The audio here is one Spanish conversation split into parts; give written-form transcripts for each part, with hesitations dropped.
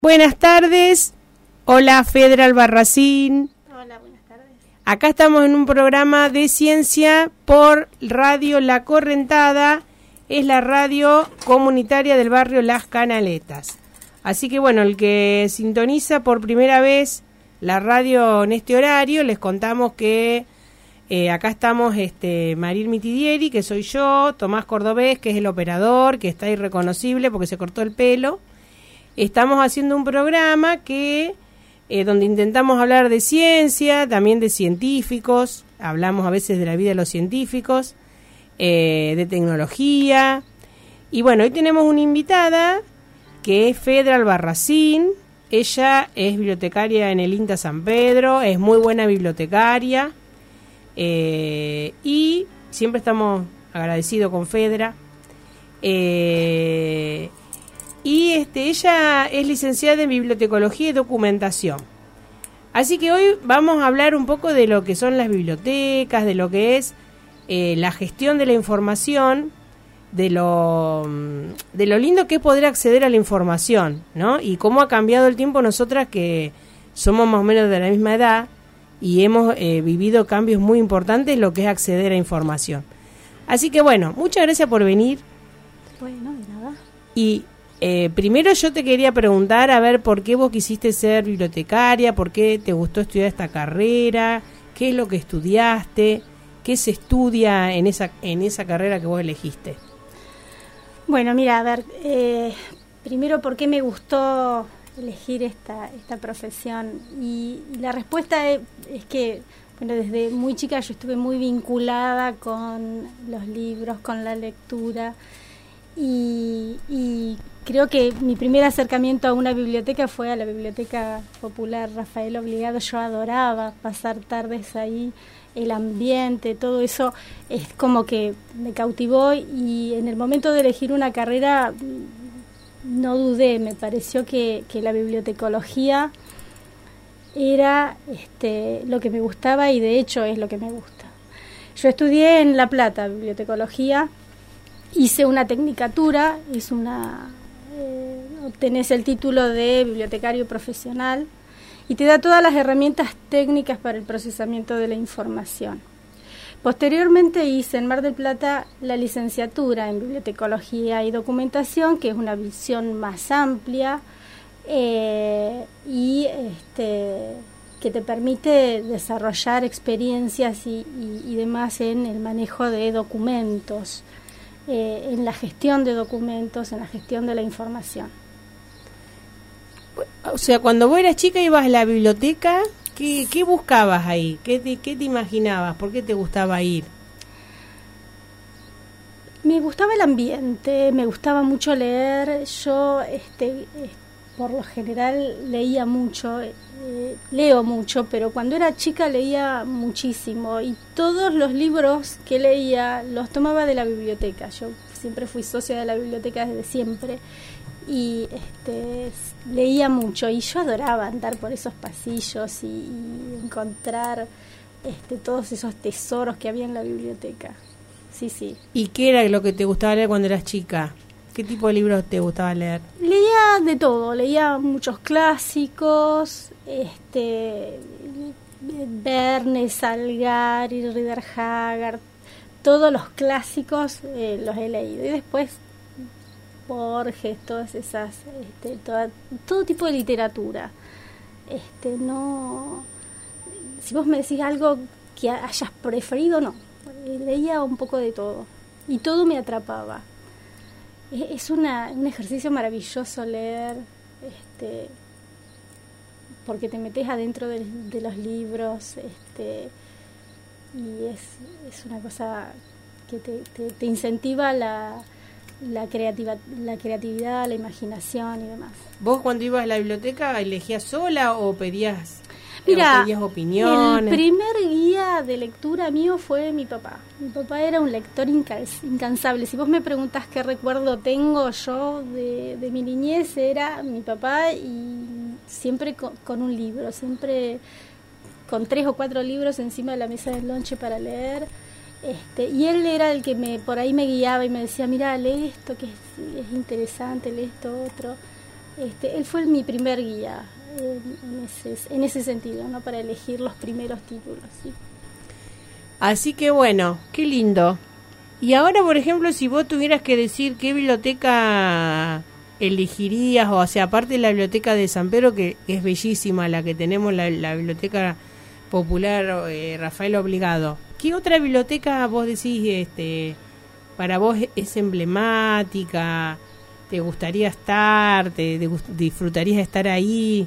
Buenas tardes. Hola, Fedra Albarracín. Hola, buenas tardes. Acá estamos en un programa de ciencia por Radio La Correntada. Es la radio comunitaria del barrio Las Canaletas. Así que bueno, el que sintoniza por primera vez la radio en este horario, les contamos que acá estamos Maril Mitidieri, que soy yo, Tomás Cordobés, que es el operador, que está irreconocible porque se cortó el pelo. Estamos haciendo un programa que donde intentamos hablar de ciencia, también de científicos, hablamos a veces de la vida de los científicos, de tecnología. Y bueno, hoy tenemos una invitada que es Fedra Albarracín. Ella es bibliotecaria en el INTA San Pedro, es muy buena bibliotecaria y siempre estamos agradecidos con Fedra. Y ella es licenciada en bibliotecología y documentación. Así que hoy vamos a hablar un poco de lo que son las bibliotecas, de lo que es la gestión de la información, de lo lindo que es poder acceder a la información, ¿no? Y cómo ha cambiado el tiempo nosotras que somos más o menos de la misma edad y hemos vivido cambios muy importantes en lo que es acceder a información. Así que bueno, muchas gracias por venir. Bueno, de nada. Y primero yo te quería preguntar, a ver, ¿por qué vos quisiste ser bibliotecaria? ¿Por qué te gustó estudiar esta carrera? ¿Qué es lo que estudiaste? ¿Qué se estudia en esa carrera que vos elegiste? Bueno, mira, a ver, primero, ¿por qué me gustó elegir esta profesión? Y la respuesta es que, bueno, desde muy chica yo estuve muy vinculada con los libros, con la lectura. Y creo que mi primer acercamiento a una biblioteca fue a la Biblioteca Popular Rafael Obligado. Yo adoraba pasar tardes ahí, el ambiente, todo eso es como que me cautivó, y en el momento de elegir una carrera no dudé, me pareció que la bibliotecología era lo que me gustaba, y de hecho es lo que me gusta. Yo estudié en La Plata bibliotecología. Hice una tecnicatura, obtenés el título de bibliotecario profesional y te da todas las herramientas técnicas para el procesamiento de la información. Posteriormente hice en Mar del Plata la licenciatura en bibliotecología y documentación, que es una visión más amplia y que te permite desarrollar experiencias y demás en el manejo de documentos. En la gestión de documentos, en la gestión de la información. O sea, cuando vos eras chica ibas a la biblioteca, ¿qué buscabas ahí? ¿Qué te imaginabas? ¿Por qué te gustaba ir? Me gustaba el ambiente, me gustaba mucho leer. Yo, por lo general, leía mucho, leo mucho, pero cuando era chica leía muchísimo, y todos los libros que leía los tomaba de la biblioteca. Yo siempre fui socia de la biblioteca desde siempre, y leía mucho, y yo adoraba andar por esos pasillos y encontrar todos esos tesoros que había en la biblioteca. Sí. ¿Y qué era lo que te gustaba leer cuando eras chica? ¿Qué tipo de libros te gustaba leer? Leía de todo, leía muchos clásicos, Verne, Salgari, Rider Haggard, todos los clásicos los he leído. Y después Borges, todas esas, todo tipo de literatura. No, si vos me decís algo que hayas preferido, no. Leía un poco de todo y todo me atrapaba. Es un ejercicio maravilloso leer, porque te metes adentro de los libros, y es una cosa que te incentiva la creatividad, la imaginación y demás. ¿Vos cuando ibas a la biblioteca elegías sola o pedías opiniones? El primer guía de lectura mío fue mi papá. Mi papá era un lector incansable. Si vos me preguntás qué recuerdo tengo yo de mi niñez, era mi papá, y siempre con un libro, siempre con 3 o 4 libros encima de la mesa del lonche para leer. Y él era el que por ahí me guiaba y me decía, mira, lee esto que es interesante, lee esto otro. él fue mi primer guía en ese sentido, ¿no? Para elegir los primeros títulos, ¿sí? Así que bueno, qué lindo. Y ahora, por ejemplo, si vos tuvieras que decir qué biblioteca elegirías, o sea, aparte de la biblioteca de San Pedro, que es bellísima, la que tenemos, la biblioteca popular Rafael Obligado, ¿qué otra biblioteca vos decís, para vos es emblemática, te gustaría estar, disfrutarías estar ahí?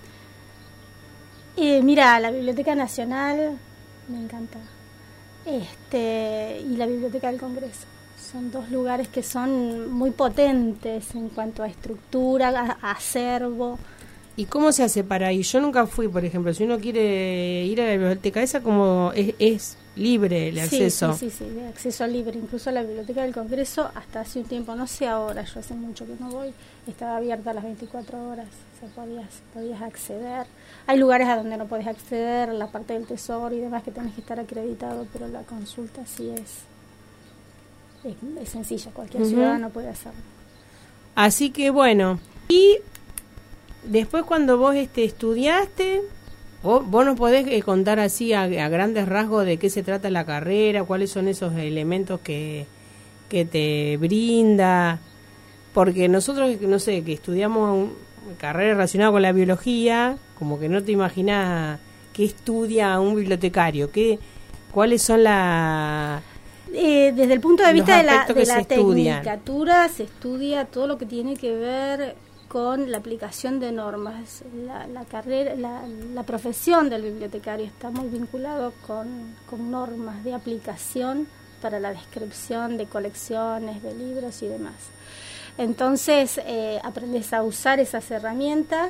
Mira, la Biblioteca Nacional me encanta, y la Biblioteca del Congreso. Son dos lugares que son muy potentes en cuanto a estructura, a acervo. ¿Y cómo se hace para ir? Yo nunca fui, por ejemplo. Si uno quiere ir a la biblioteca esa, como es libre el acceso. Sí, de acceso libre. Incluso la Biblioteca del Congreso, hasta hace un tiempo, no sé ahora, yo hace mucho que no voy, estaba abierta a las 24 horas. O sea, podías acceder. Hay lugares a donde no podés acceder, la parte del tesoro y demás, que tenés que estar acreditado, pero la consulta sí es sencilla, cualquier ciudadano puede hacerlo. Así que bueno, y después cuando vos estudiaste, vos nos podés contar así a grandes rasgos de qué se trata la carrera, cuáles son esos elementos que te brinda, porque nosotros, no sé, que estudiamos carrera relacionada con la biología, como que no te imaginás qué estudia un bibliotecario, cuáles son desde el punto de vista de la tecnicatura, se estudia todo lo que tiene que ver con la aplicación de normas. La carrera, la profesión del bibliotecario está muy vinculado con normas de aplicación para la descripción de colecciones, de libros y demás. Entonces, aprendes a usar esas herramientas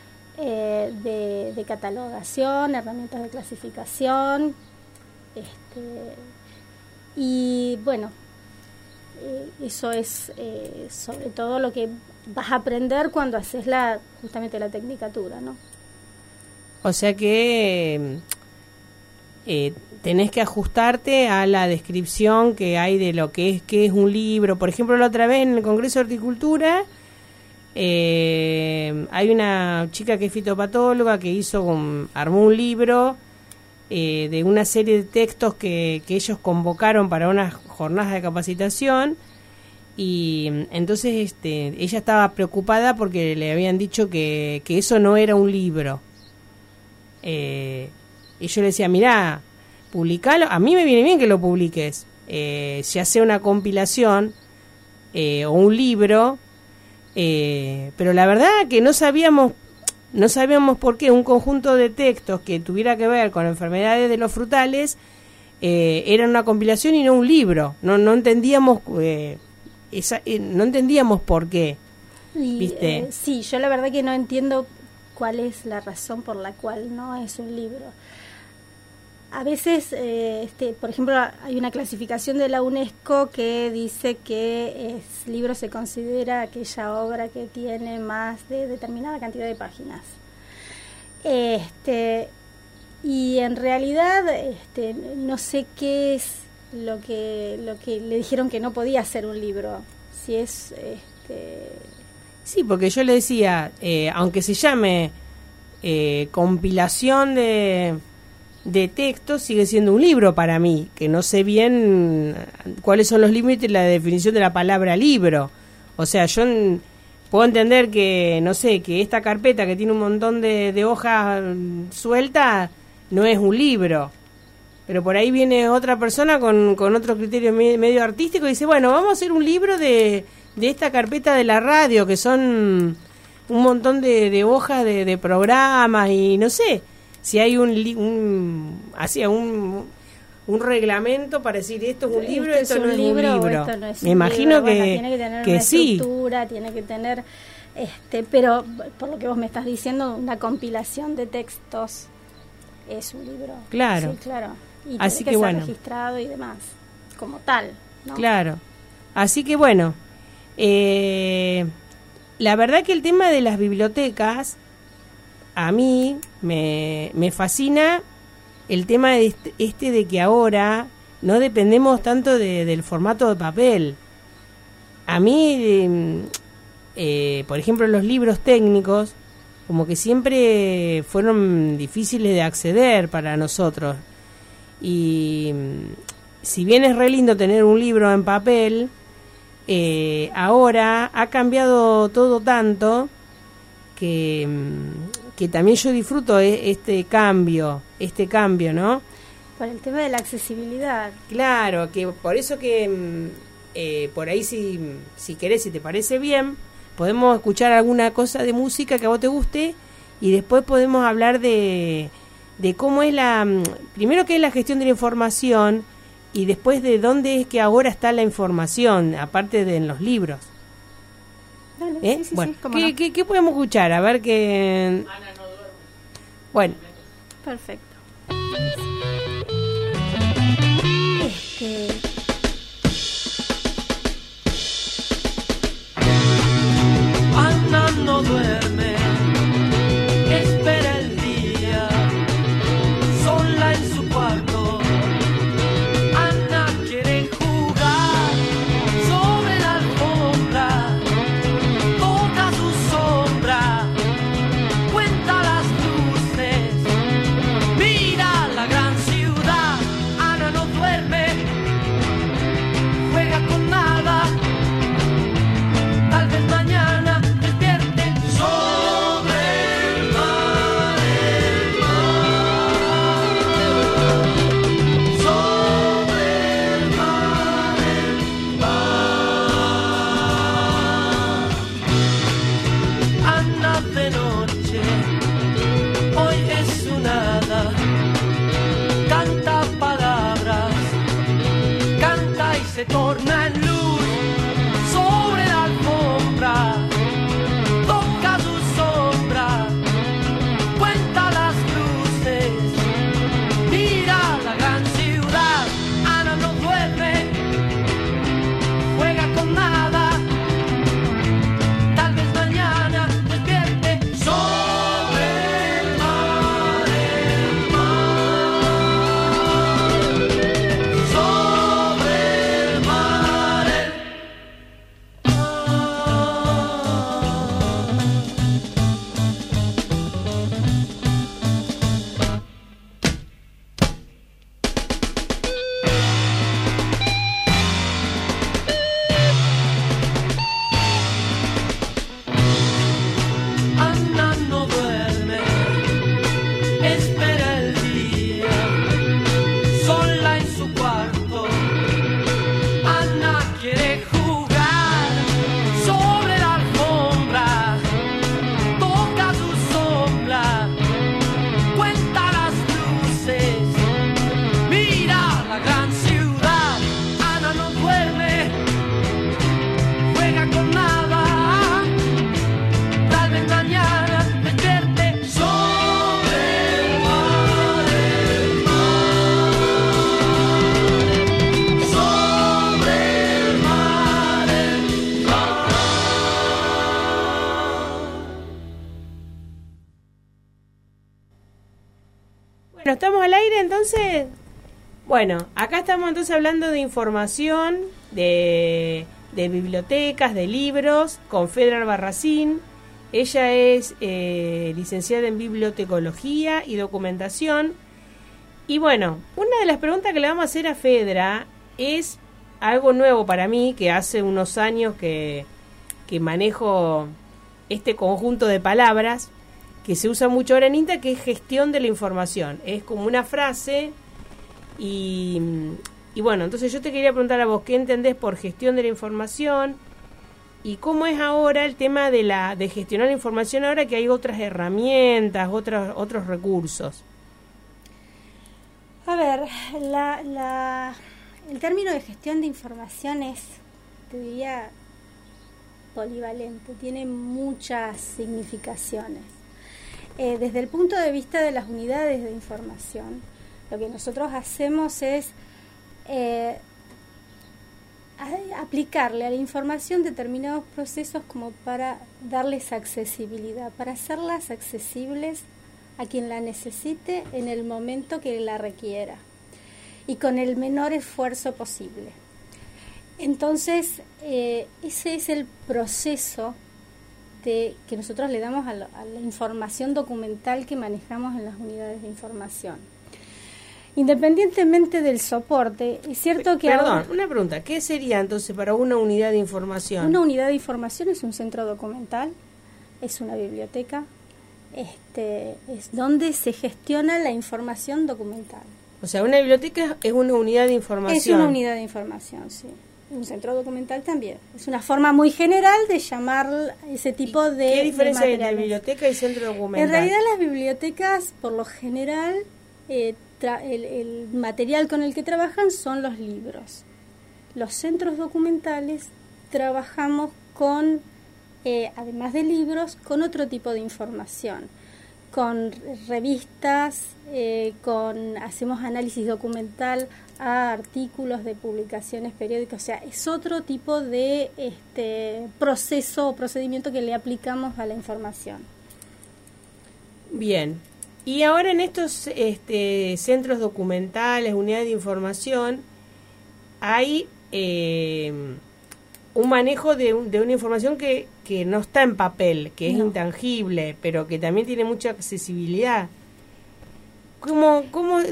de catalogación, herramientas de clasificación, y bueno, eso es sobre todo lo que vas a aprender cuando haces justamente la tecnicatura, ¿no? O sea que tenés que ajustarte a la descripción que hay de lo que es un libro. Por ejemplo, la otra vez en el Congreso de Horticultura hay una chica que es fitopatóloga que armó un libro de una serie de textos que ellos convocaron para unas jornadas de capacitación, y entonces ella estaba preocupada porque le habían dicho que eso no era un libro. Y yo le decía, mirá, publicalo, a mí me viene bien que lo publiques, ya sea una compilación o un libro, pero la verdad que no sabíamos por qué un conjunto de textos que tuviera que ver con enfermedades de los frutales era una compilación y no un libro. No entendíamos no entendíamos por qué. ¿Viste? Sí, yo la verdad que no entiendo cuál es la razón por la cual no es un libro. A veces, por ejemplo, hay una clasificación de la UNESCO que dice que libro se considera aquella obra que tiene más de determinada cantidad de páginas. Y en realidad, no sé qué es lo que le dijeron que no podía ser un libro. Si es, Sí, porque yo le decía, aunque se llame compilación de textos, sigue siendo un libro para mí, que no sé bien cuáles son los límites de la definición de la palabra libro. O sea, yo puedo entender que, no sé, que esta carpeta que tiene un montón de hojas sueltas no es un libro, pero por ahí viene otra persona con otro criterio medio artístico y dice, bueno, vamos a hacer un libro de esta carpeta de la radio, que son un montón de hojas de programas, y no sé si hay un reglamento para decir esto es un libro, esto no es un libro. Esto no es Me imagino libro. Bueno, tiene que tener una estructura, tiene que tener, pero por lo que vos me estás diciendo, una compilación de textos es un libro. Claro. Sí, claro. Y así tiene que ser bueno, registrado y demás, como tal, ¿no? Claro. Así que bueno, la verdad que el tema de las bibliotecas, a mí me fascina el tema de de que ahora no dependemos tanto del formato de papel. A mí por ejemplo, los libros técnicos, como que siempre fueron difíciles de acceder para nosotros. Y si bien es re lindo tener un libro en papel, ahora ha cambiado todo tanto que también yo disfruto este cambio, ¿no? Por el tema de la accesibilidad. Claro, que por eso que por ahí si querés, si te parece bien, podemos escuchar alguna cosa de música que a vos te guste y después podemos hablar de cómo es primero qué es la gestión de la información y después de dónde es que ahora está la información, aparte de en los libros. Dale, sí, bueno, sí, ¿qué podemos escuchar? A ver qué... Ana no duerme. Bueno. Perfecto. Ana no duerme, espera el día, sola en su cuarto. Ana quiere jugar sobre la alfombra, toca su sombra, cuenta las luces, mira la gran ciudad. Ana no duerme, juega con nada, tal vez mañana despierte sobre el mar, sobre el mar, Ana de noche, hoy es un hada, canta palabras, canta y se torna en luz sobre la alfombra, toca su sombra, cuenta las luces, mira la gran ciudad. Ana no duerme, juega con nada, tal vez mañana despierte sobre el mar, sobre el mar, Ana no duerme, espera el día, sola en su cuarto. Ana quiere jugar sobre la alfombra, toca su sombra, cuenta las luces, mira la gran ciudad. Ana no duerme, juega con nada, tal vez mañana despierte sobre el mar, sobre el mar, Bueno, ¿estamos al aire entonces? Bueno, acá estamos entonces hablando de información, de bibliotecas, de libros, con Fedra Albarracín. Ella es licenciada en bibliotecología y documentación. Y bueno, una de las preguntas que le vamos a hacer a Fedra es algo nuevo para mí, que hace unos años que manejo este conjunto de palabras que se usa mucho ahora en INTA, que es gestión de la información. Es como una frase y bueno, entonces yo te quería preguntar a vos, ¿qué entendés por gestión de la información? ¿Y cómo es ahora el tema de gestionar la información ahora que hay otras herramientas, otros recursos? A ver, el término de gestión de información es, te diría, polivalente, tiene muchas significaciones. Desde el punto de vista de las unidades de información, lo que nosotros hacemos es aplicarle a la información determinados procesos como para darles accesibilidad, para hacerlas accesibles a quien la necesite en el momento que la requiera y con el menor esfuerzo posible. Entonces, ese es el proceso que nosotros le damos a la información documental que manejamos en las unidades de información. Independientemente del soporte, es cierto que... Perdón, una pregunta. ¿Qué sería entonces para una unidad de información? Una unidad de información es un centro documental, es una biblioteca, es donde se gestiona la información documental. O sea, una biblioteca es una unidad de información. Es una unidad de información, sí. Un centro documental también. Es una forma muy general de llamar ese tipo de... ¿Qué diferencia hay entre biblioteca y centro documental? En realidad las bibliotecas, por lo general, el material con el que trabajan son los libros. Los centros documentales trabajamos con, además de libros, con otro tipo de información, con revistas, hacemos análisis documental a artículos de publicaciones periódicas, o sea, es otro tipo de proceso o procedimiento que le aplicamos a la información. Bien. Y ahora en estos centros documentales, unidades de información, hay un manejo de una información que no está en papel, que es intangible, pero que también tiene mucha accesibilidad. ¿Cómo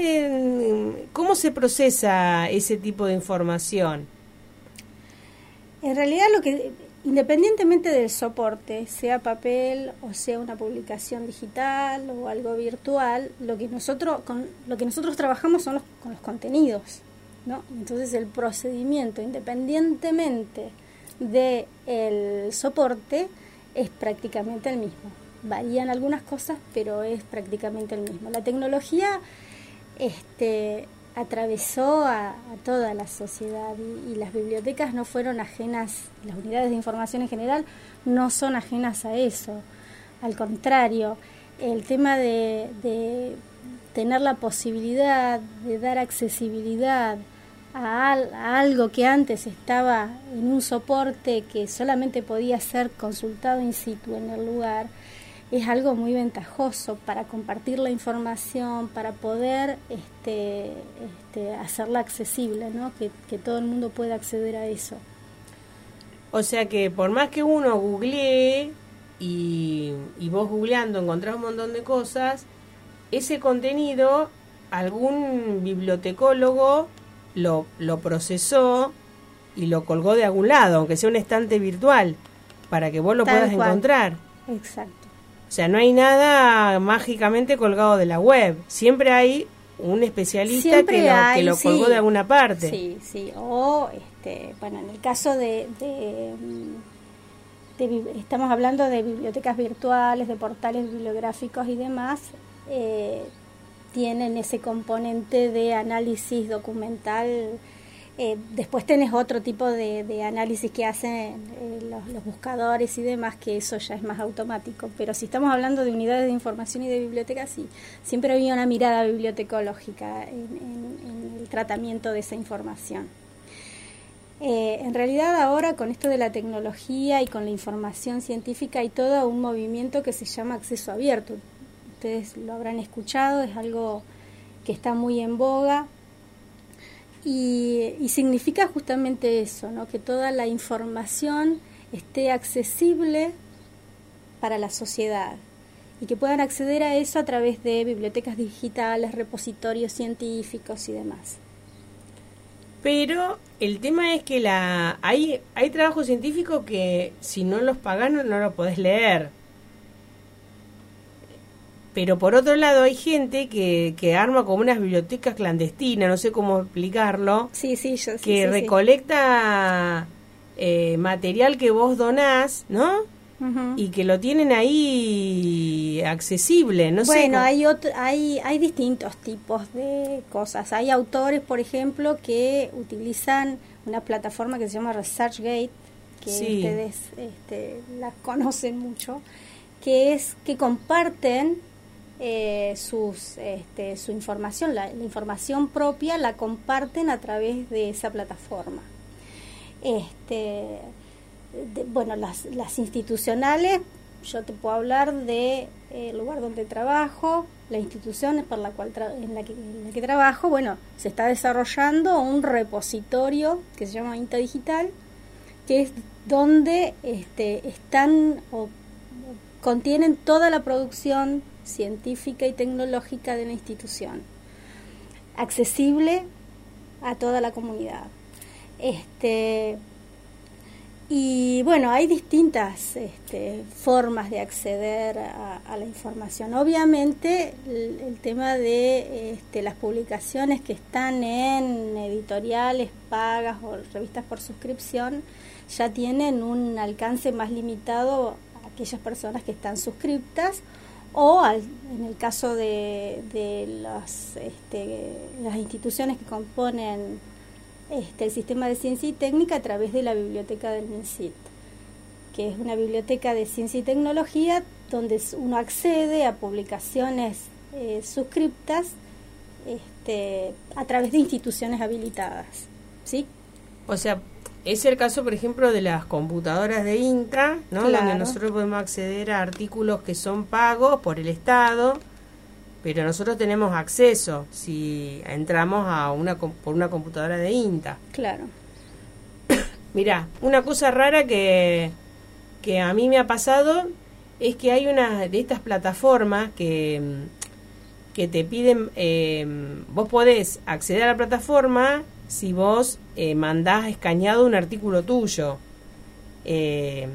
se procesa ese tipo de información? En realidad independientemente del soporte, sea papel o sea una publicación digital o algo virtual, lo que nosotros trabajamos son con los contenidos, ¿no? Entonces el procedimiento, independientemente del soporte, es prácticamente el mismo. Varían algunas cosas, pero es prácticamente el mismo. La tecnología atravesó a toda la sociedad y las bibliotecas no fueron ajenas, las unidades de información en general no son ajenas a eso. Al contrario, el tema de tener la posibilidad de dar accesibilidad a algo que antes estaba en un soporte que solamente podía ser consultado in situ en el lugar, es algo muy ventajoso para compartir la información, para poder hacerla accesible, ¿no? Que todo el mundo pueda acceder a eso. O sea que por más que uno googlee y vos googleando encontrás un montón de cosas, ese contenido algún bibliotecólogo lo procesó y lo colgó de algún lado, aunque sea un estante virtual, para que vos lo puedas encontrar. Exacto. O sea, no hay nada mágicamente colgado de la web. Siempre hay un especialista que lo colgó de alguna parte. Sí, sí. O, bueno, en el caso estamos hablando de bibliotecas virtuales, de portales bibliográficos y demás, tienen ese componente de análisis documental. Después tenés otro tipo de análisis que hacen los buscadores y demás, que eso ya es más automático. Pero si estamos hablando de unidades de información y de bibliotecas, sí, siempre había una mirada bibliotecológica en el tratamiento de esa información. En realidad ahora con esto de la tecnología y con la información científica hay todo un movimiento que se llama acceso abierto. Ustedes lo habrán escuchado, es algo que está muy en boga. Y significa justamente eso, ¿no? Que toda la información esté accesible para la sociedad y que puedan acceder a eso a través de bibliotecas digitales, repositorios científicos y demás. Pero el tema es que hay trabajo científico que si no los pagás no lo podés leer. Pero por otro lado hay gente que arma como unas bibliotecas clandestinas, no sé cómo explicarlo, recolecta material que vos donás, ¿no? Uh-huh. Y que lo tienen ahí accesible, no sé. Bueno, hay distintos tipos de cosas. Hay autores, por ejemplo, que utilizan una plataforma que se llama ResearchGate, que ustedes la conocen mucho, que comparten su información, la información propia la comparten a través de esa plataforma. Bueno, las institucionales, yo te puedo hablar de el lugar donde trabajo, la institución por la cual en la que trabajo. Bueno, se está desarrollando un repositorio que se llama INTA Digital, que es donde están o contienen toda la producción científica y tecnológica de la institución, accesible a toda la comunidad. Y bueno, hay distintas formas de acceder a la información. Obviamente el tema de las publicaciones que están en editoriales pagas o revistas por suscripción ya tienen un alcance más limitado a aquellas personas que están suscriptas, o en el caso de las instituciones que componen el sistema de ciencia y técnica, a través de la biblioteca del MinCit, que es una biblioteca de ciencia y tecnología donde uno accede a publicaciones suscriptas a través de instituciones habilitadas, ¿sí? O sea, es el caso, por ejemplo, de las computadoras de INTA, ¿no? Claro. Donde nosotros podemos acceder a artículos que son pagos por el Estado, pero nosotros tenemos acceso si entramos por una computadora de INTA. Claro. Mirá, una cosa rara que a mí me ha pasado es que hay una de estas plataformas que te piden, vos podés acceder a la plataforma si vos mandás escaneado un artículo tuyo. Hay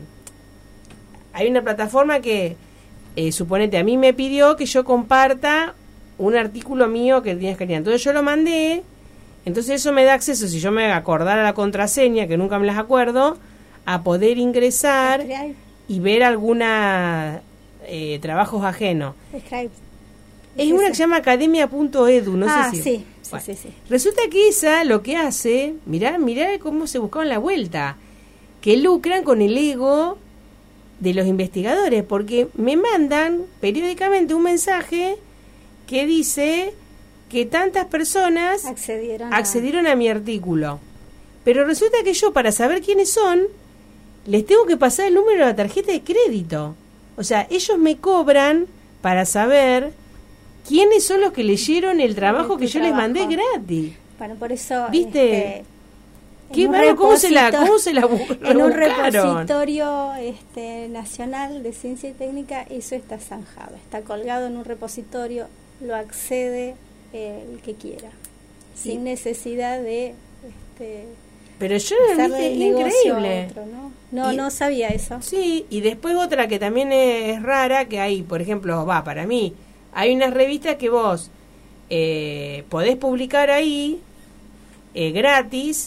una plataforma que, suponete, a mí me pidió que yo comparta un artículo mío que tenía escaneado. Entonces yo lo mandé, entonces eso me da acceso, si yo me acordara la contraseña, que nunca me las acuerdo, a poder ingresar y ver alguna trabajos ajenos. Es una que se llama academia.edu, no sé si... Sí. Bueno, Sí. Resulta que esa lo que hace, mirá cómo se buscaban la vuelta, que lucran con el ego de los investigadores, porque me mandan periódicamente un mensaje que dice que tantas personas accedieron a mi artículo. Pero resulta que yo, para saber quiénes son, les tengo que pasar el número de la tarjeta de crédito. O sea, ellos me cobran para saber quiénes son los que leyeron el trabajo que yo les mandé gratis. Bueno, por eso... ¿Viste? Qué raro, ¿cómo se la en un repositorio nacional de ciencia y técnica, eso está zanjado, está colgado en un repositorio, lo accede el que quiera, sin necesidad de pero yo hacerle increíble otro, no sabía eso. Sí, y después otra que también es rara, que hay, por ejemplo, para mí hay unas revistas que vos podés publicar ahí gratis,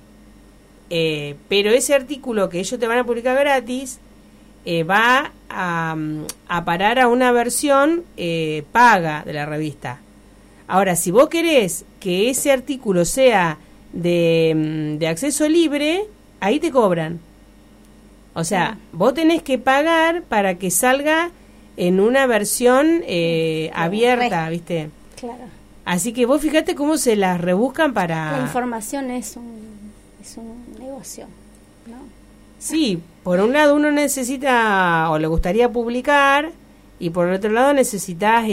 pero ese artículo que ellos te van a publicar gratis va a parar a una versión paga de la revista. Ahora, si vos querés que ese artículo sea de acceso libre, ahí te cobran. O sea, vos tenés que pagar para que salga en una versión abierta, ¿viste? Claro. Así que vos fíjate cómo se las rebuscan para... La información es un negocio, ¿no? Sí, por un lado uno necesita o le gustaría publicar, y por el otro lado necesitas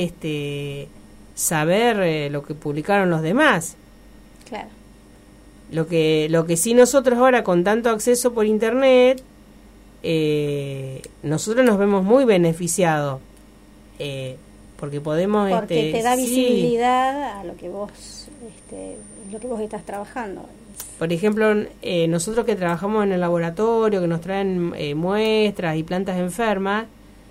saber lo que publicaron los demás. Claro. Lo que sí nosotros ahora, con tanto acceso por internet, nosotros nos vemos muy beneficiados, porque podemos... Porque te da visibilidad a lo que vos estás trabajando. Por ejemplo, nosotros que trabajamos en el laboratorio, que nos traen muestras y plantas enfermas,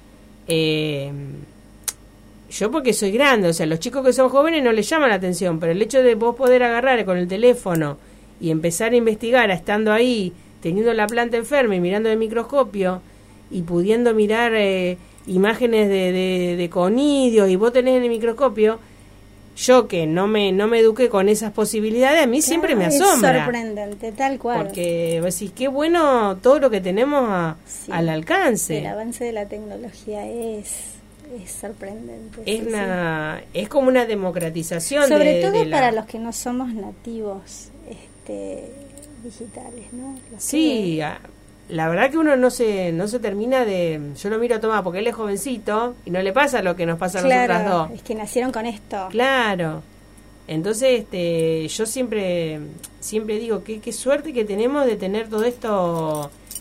yo porque soy grande, o sea, los chicos que son jóvenes no les llama la atención, pero el hecho de vos poder agarrar con el teléfono y empezar a investigar estando ahí, teniendo la planta enferma y mirando el microscopio y pudiendo mirar imágenes de conidios, y vos tenés en el microscopio, yo que no me eduqué con esas posibilidades, a mí siempre me asombra. Es sorprendente, tal cual. Porque vos decís, qué bueno todo lo que tenemos al alcance. El avance de la tecnología es sorprendente. Es como una democratización. Sobre todo para los que no somos nativos digitales, ¿no? Sí, la verdad que uno no se termina de... Yo lo miro a Tomás porque él es jovencito y no le pasa lo que nos pasa a nosotras dos. Es que nacieron con esto. Claro. Entonces, yo siempre digo qué suerte que tenemos de tener todo esto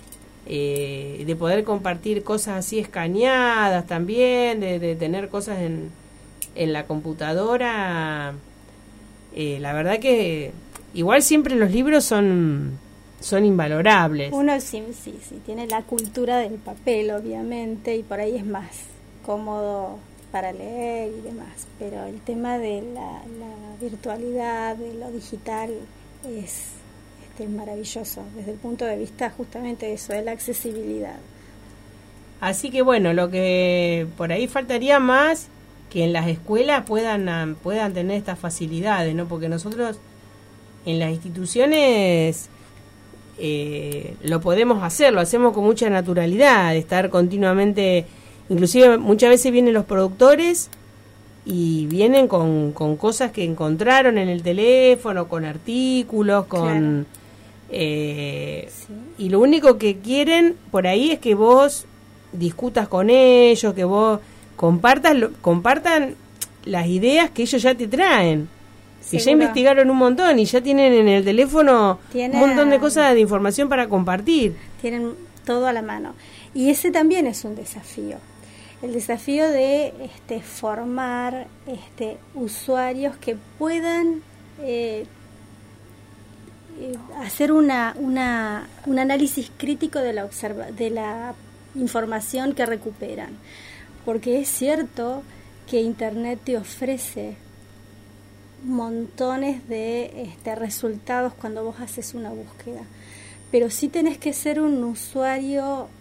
de poder compartir cosas así escaneadas también, de tener cosas en la computadora. La verdad que igual siempre los libros son invalorables. Uno sí, tiene la cultura del papel, obviamente, y por ahí es más cómodo para leer y demás, pero el tema de la virtualidad, de lo digital, es maravilloso desde el punto de vista justamente de eso, de la accesibilidad. Así que bueno, lo que por ahí faltaría más, que en las escuelas puedan tener estas facilidades, ¿no? Porque nosotros en las instituciones lo podemos hacer, lo hacemos con mucha naturalidad, de estar continuamente, inclusive muchas veces vienen los productores y vienen con cosas que encontraron en el teléfono, con artículos, con sí. Y lo único que quieren por ahí es que vos discutas con ellos, que vos compartan las ideas que ellos ya te traen. Que ya investigaron un montón y ya tienen en el teléfono un montón de cosas de información para compartir. Tienen todo a la mano. Y ese también es un desafío. El desafío de formar usuarios que puedan hacer un análisis crítico de la información que recuperan. Porque es cierto que Internet te ofrece montones de resultados cuando vos haces una búsqueda, pero sí tenés que ser un usuario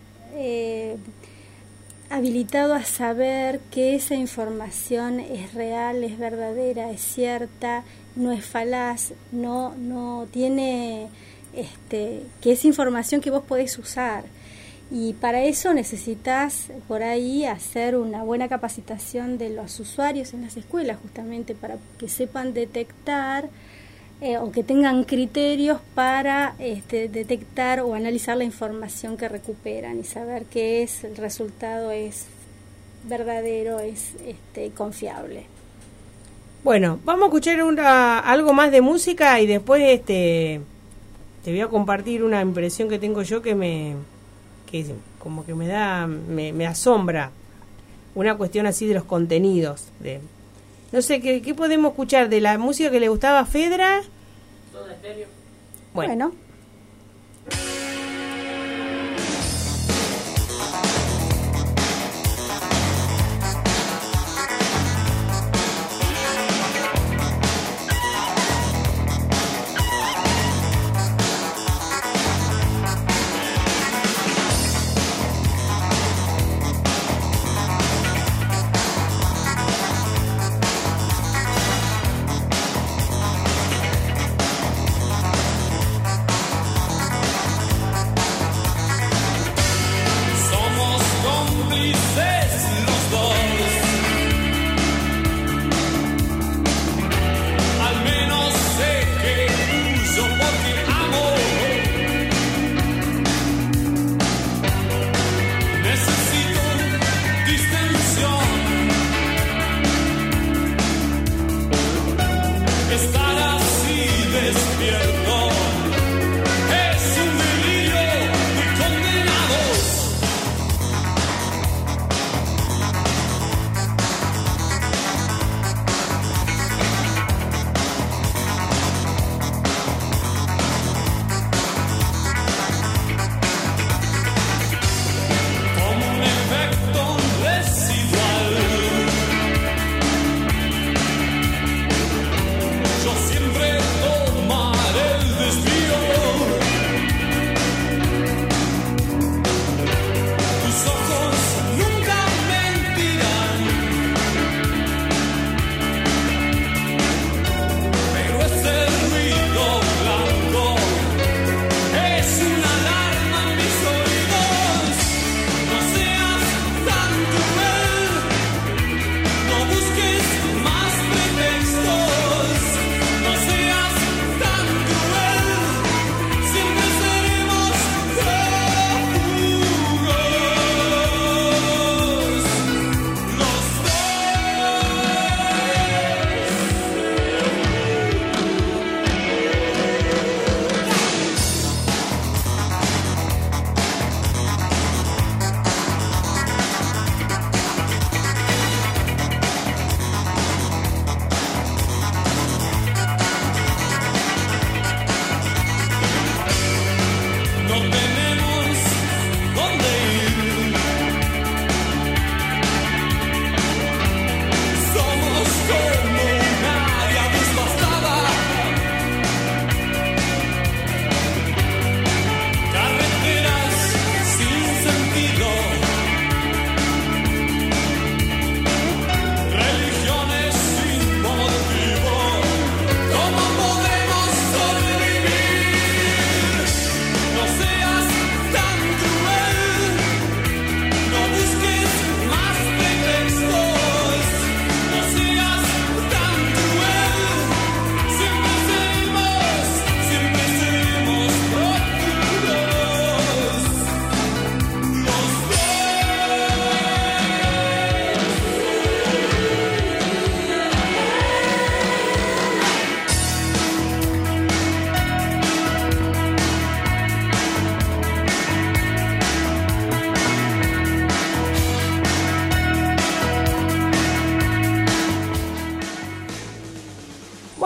habilitado a saber que esa información es real, es verdadera, es cierta, no es falaz, no tiene que es información que vos podés usar. Y para eso necesitas por ahí hacer una buena capacitación de los usuarios en las escuelas, justamente para que sepan detectar o que tengan criterios para detectar o analizar la información que recuperan y saber que el resultado es verdadero, es confiable. Bueno, vamos a escuchar algo más de música y después te voy a compartir una impresión que tengo yo que como que me asombra, una cuestión así de los contenidos. No sé, ¿qué podemos escuchar de la música que le gustaba a Fedra? Soda Stereo. Bueno.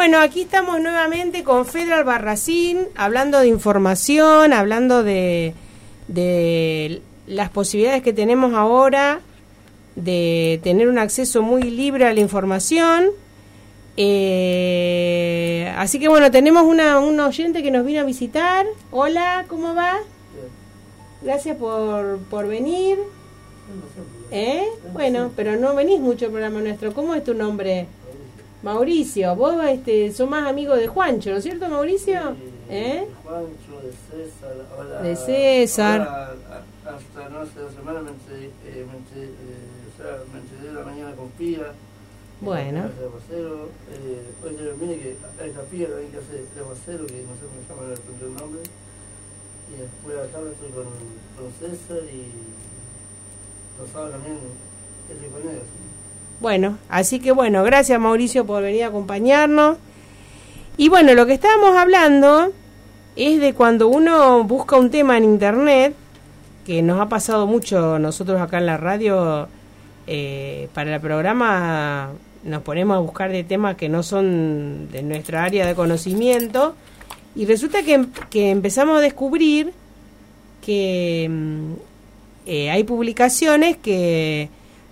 Bueno, aquí estamos nuevamente con Fedra Albarracín, hablando de información, hablando de las posibilidades que tenemos ahora de tener un acceso muy libre a la información. Así que bueno, tenemos un oyente que nos vino a visitar. Hola, ¿cómo va? Gracias por venir. Bueno, pero no venís mucho al programa nuestro. ¿Cómo es tu nombre? Mauricio. Vos sos más amigo de Juancho, ¿no es cierto, Mauricio? Juancho, de César. Ahora, de César. Ahora, hasta no hace 2 semanas me enteré de la mañana con Pía. Bueno. Hoy se viene que hay la Pía, hay que hacer de aguacero, que no sé cómo se llama, no encontré el nombre. Y después acá estoy con César y los sábados también estoy con ellos. Bueno, así que bueno, gracias Mauricio por venir a acompañarnos. Y bueno, lo que estábamos hablando es de cuando uno busca un tema en internet, que nos ha pasado mucho nosotros acá en la radio, para el programa nos ponemos a buscar de temas que no son de nuestra área de conocimiento, y resulta que empezamos a descubrir que hay publicaciones que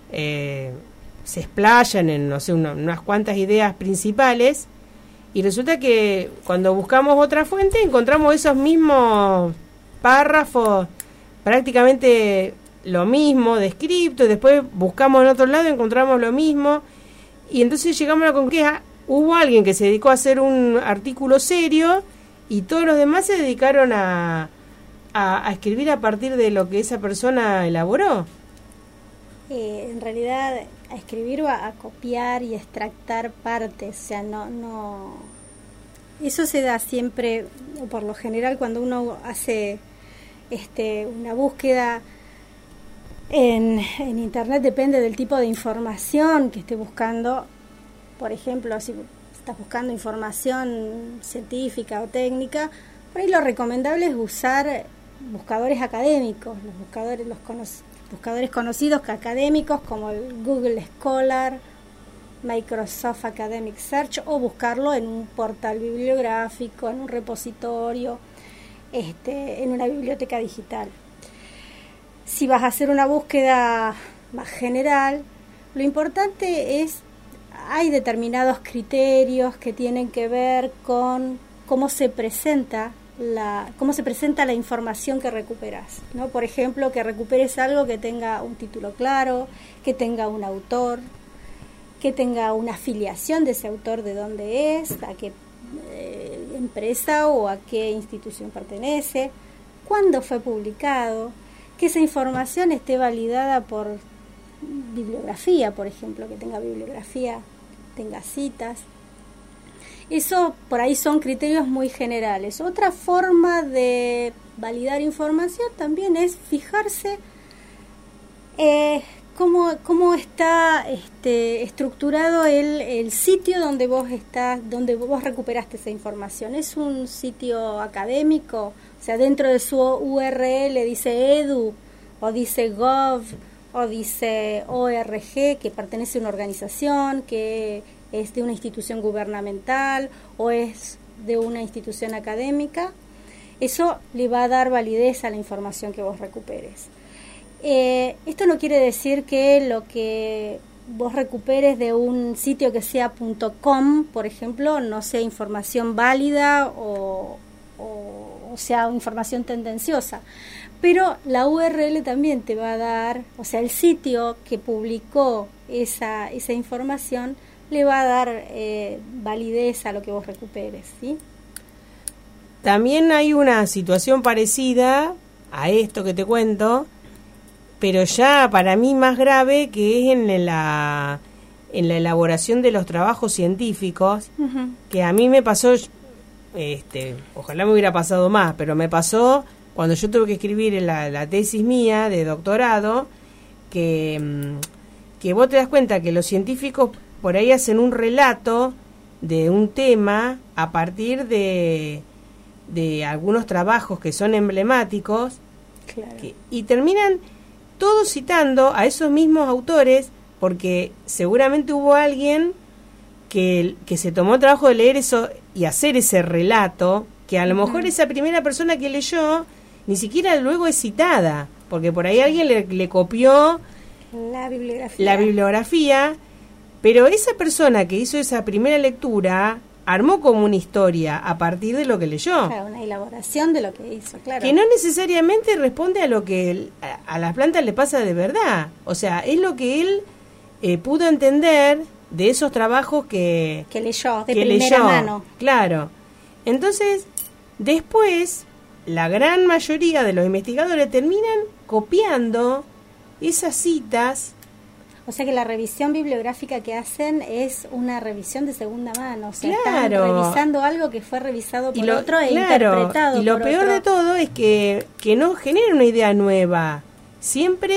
se explayan en, no sé, unas cuantas ideas principales, y resulta que cuando buscamos otra fuente encontramos esos mismos párrafos, prácticamente lo mismo descrito, y después buscamos en otro lado y encontramos lo mismo, y entonces llegamos a la conclusión: hubo alguien que se dedicó a hacer un artículo serio y todos los demás se dedicaron a escribir a partir de lo que esa persona elaboró. En realidad, a escribir o a copiar y extractar partes, o sea, no eso se da siempre, por lo general, cuando uno hace una búsqueda en internet. Depende del tipo de información que esté buscando. Por ejemplo, si estás buscando información científica o técnica, por ahí lo recomendable es usar buscadores académicos, los buscadores conocidos académicos como el Google Scholar, Microsoft Academic Search, o buscarlo en un portal bibliográfico, en un repositorio, en una biblioteca digital. Si vas a hacer una búsqueda más general, lo importante es, hay determinados criterios que tienen que ver con cómo se presenta la información que recuperas, ¿no? Por ejemplo, que recuperes algo que tenga un título claro, que tenga un autor, que tenga una afiliación de ese autor, de dónde es, a qué empresa o a qué institución pertenece, cuándo fue publicado, que esa información esté validada por bibliografía, por ejemplo, que tenga bibliografía, tenga citas. Eso por ahí son criterios muy generales. Otra forma de validar información también es fijarse cómo está estructurado el sitio donde vos recuperaste esa información. ¿Es un sitio académico? O sea, dentro de su URL dice edu, o dice gov, o dice org, que pertenece a una organización, que es de una institución gubernamental o es de una institución académica. Eso le va a dar validez a la información que vos recuperes. Esto no quiere decir que lo que vos recuperes de un sitio que sea .com, por ejemplo, no sea información válida o sea información tendenciosa. Pero la URL también te va a dar, o sea, el sitio que publicó esa información le va a dar validez a lo que vos recuperes, ¿sí? También hay una situación parecida a esto que te cuento, pero ya para mí más grave, que es en la elaboración de los trabajos científicos, uh-huh. Que a mí me pasó, ojalá me hubiera pasado más, pero me pasó cuando yo tuve que escribir la tesis mía de doctorado, que vos te das cuenta que los científicos por ahí hacen un relato de un tema a partir de algunos trabajos que son emblemáticos, claro. Y terminan todos citando a esos mismos autores, porque seguramente hubo alguien que se tomó el trabajo de leer eso y hacer ese relato, que a lo mejor esa primera persona que leyó ni siquiera luego es citada, porque por ahí alguien le copió la bibliografía, pero esa persona que hizo esa primera lectura armó como una historia a partir de lo que leyó. Claro, una elaboración de lo que hizo, claro. Que no necesariamente responde a lo que a las plantas le pasa de verdad. O sea, es lo que él pudo entender de esos trabajos que leyó, de primera mano. Claro. Entonces, después, la gran mayoría de los investigadores terminan copiando esas citas. O sea que la revisión bibliográfica que hacen es una revisión de segunda mano. O sea, claro. Están revisando algo que fue revisado por otro e interpretado y lo por peor otro. de todo es que no genera una idea nueva. Siempre